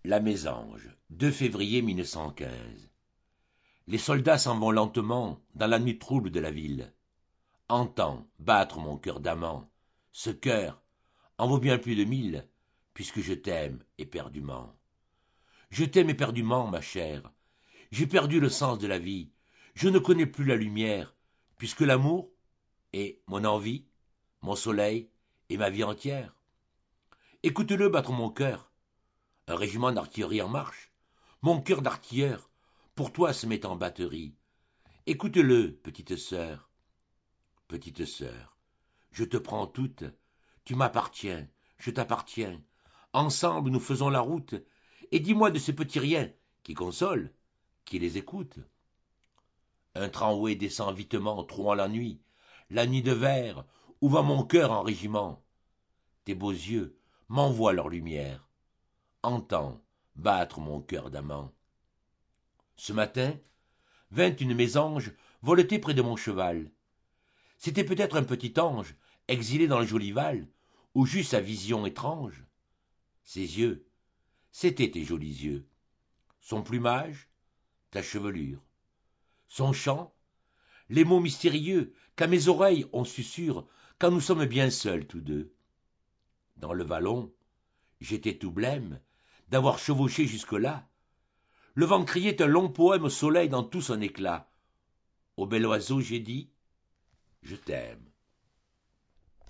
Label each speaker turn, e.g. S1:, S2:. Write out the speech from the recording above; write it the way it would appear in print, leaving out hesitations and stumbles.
S1: La Mésange, 2 février 1915. Les soldats s'en vont lentement dans la nuit trouble de la ville. Entends battre mon cœur d'amant. Ce cœur en vaut bien plus de 1000, puisque je t'aime éperdument. Je t'aime éperdument, ma chère. J'ai perdu le sens de la vie. Je ne connais plus la lumière, puisque l'amour est mon envie, mon soleil et ma vie entière. Écoute-le battre mon cœur. Un régiment d'artillerie en marche. Mon cœur d'artilleur, pour toi se met en batterie. Écoute-le, petite sœur. Petite sœur, je te prends toute. Tu m'appartiens, je t'appartiens. Ensemble nous faisons la route. Et dis-moi de ces petits riens qui consolent, qui les écoutent. Un tramway descend vitement, trouant la nuit de verre, où va mon cœur en régiment. Tes beaux yeux m'envoient leur lumière. Entends battre mon cœur d'amant. Ce matin, vint une mésange voleter près de mon cheval. C'était peut-être un petit ange, exilé dans le joli Val, ou juste sa vision étrange. Ses yeux, c'étaient tes jolis yeux. Son plumage, ta chevelure. Son chant, les mots mystérieux qu'à mes oreilles on susurre quand nous sommes bien seuls tous deux. Dans le vallon, j'étais tout blême d'avoir chevauché jusque-là. Le vent criait un long poème au soleil dans tout son éclat. Au bel oiseau j'ai dit, je t'aime.